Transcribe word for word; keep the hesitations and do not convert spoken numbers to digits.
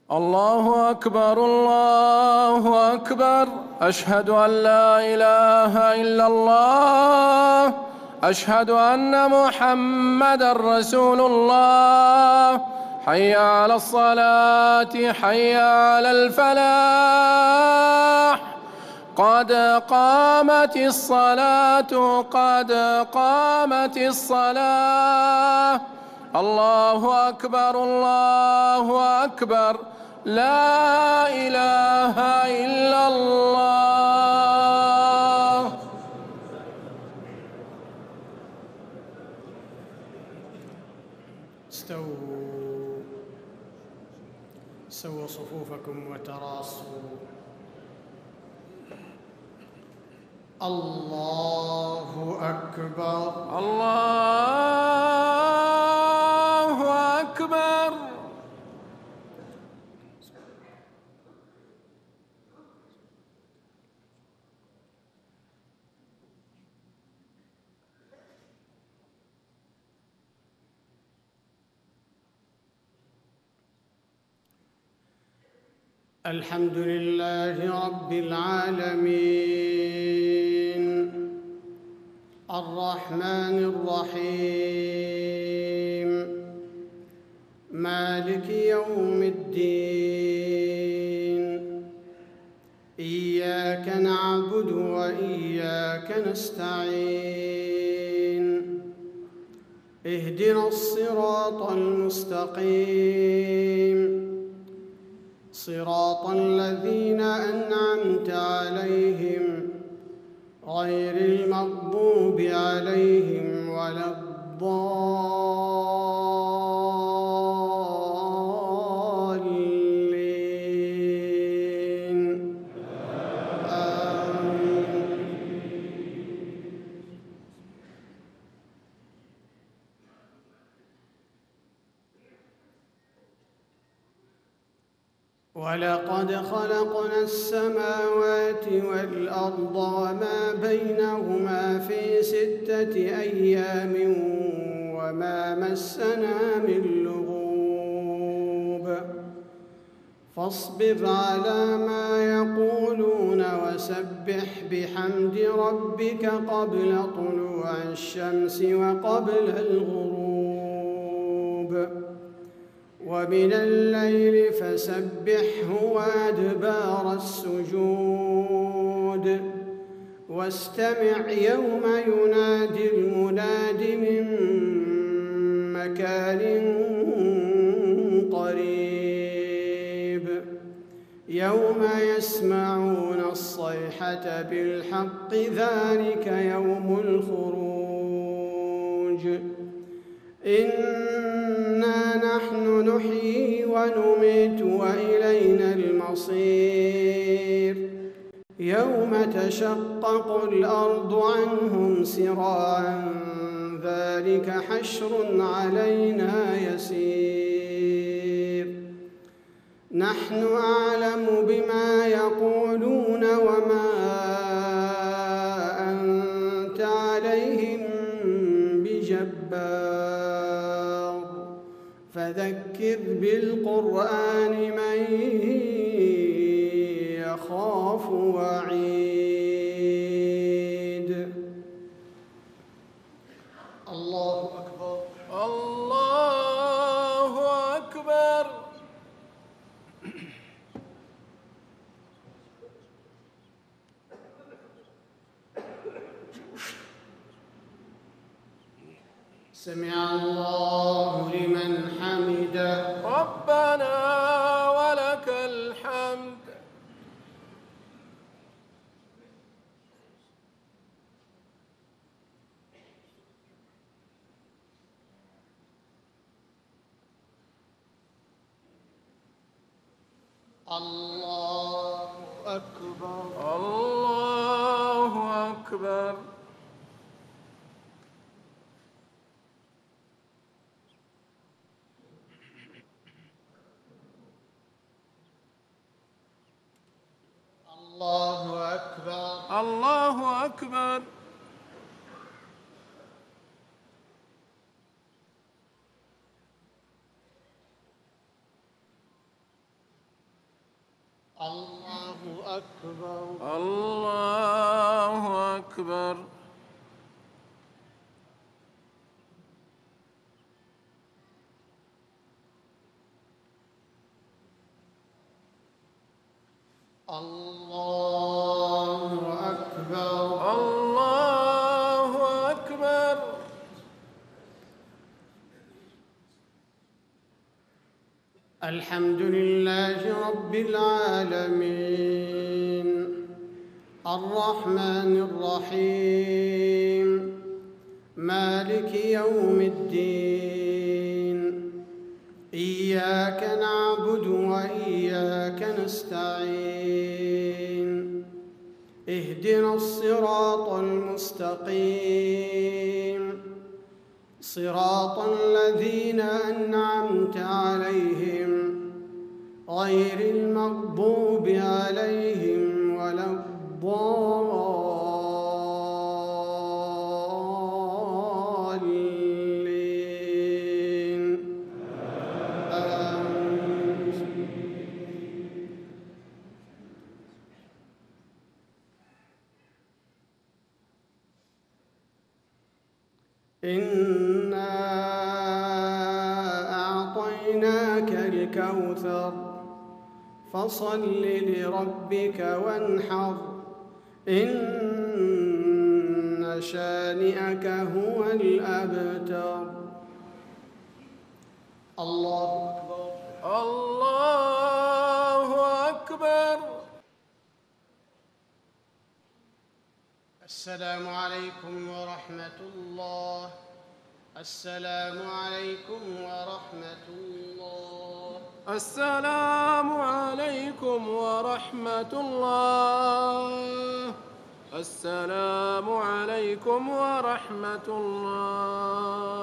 الله أكبر الله أكبر. أشهد أن لا إله إلا الله. أشهد أن محمدًا رسول الله. حي على الصلاة حي على الفلاح. قد قامت الصلاة قد قامت الصلاة. الله أكبر الله أكبر. لا إله إلا الله. استووا سووا صفوفكم وتراصوا. الله أكبر الله أكبر. الحمد لله رب العالمين الرحمن الرحيم مالك يوم الدين. إياك نعبد وإياك نستعين. اهدنا الصراط المستقيم صراط الذين أنعمت عليهم غير المغضوب عليهم ولا الضالين. آمين. ولقد خلقنا السماوات والأرض وما بينهما في ستة أيام وما مسنا من لغوب. فاصبر على ما يقولون وسبح بحمد ربك قبل طلوع الشمس وقبل الغروب. ومن الليل فسبحه وأدبار السجود. واستمع يوم ينادي المناد من مكان قريب. يوم يسمعون الصيحة بالحق ذلك يوم الخروج. إنا نحن نحيي ونميت وإلينا المصير. يوم تشقق الأرض عنهم سراعا ذلك حشر علينا يسير. نحن أعلم بما يقولون وما أنت عليهم بجبار. فذكر بالقرآن من يخاف وعيد. الله أكبر الله أكبر. سمع الله لمن حمده. ربنا ولك الحمد. الله أكبر الله أكبر. الله أكبر الله أكبر. الله أكبر. الله أكبر. الله أكبر. الله أكبر. الحمد لله رب العالمين الرحمن الرحيم مالك يوم الدين إياك نعبد وإياك نستعين اهدنا الصراط المستقيم صراط الذين أنعمت عليهم غير المغضوب عليهم ولا الضالين آمين. إنا أعطيناك الكوثر فصل لربك وانحر إن شانئك هو الأبتر. الله أكبر. الله أكبر. السلام عليكم ورحمة الله. السلام عليكم ورحمة الله. السلام عليكم ورحمة الله. السلام عليكم ورحمة الله.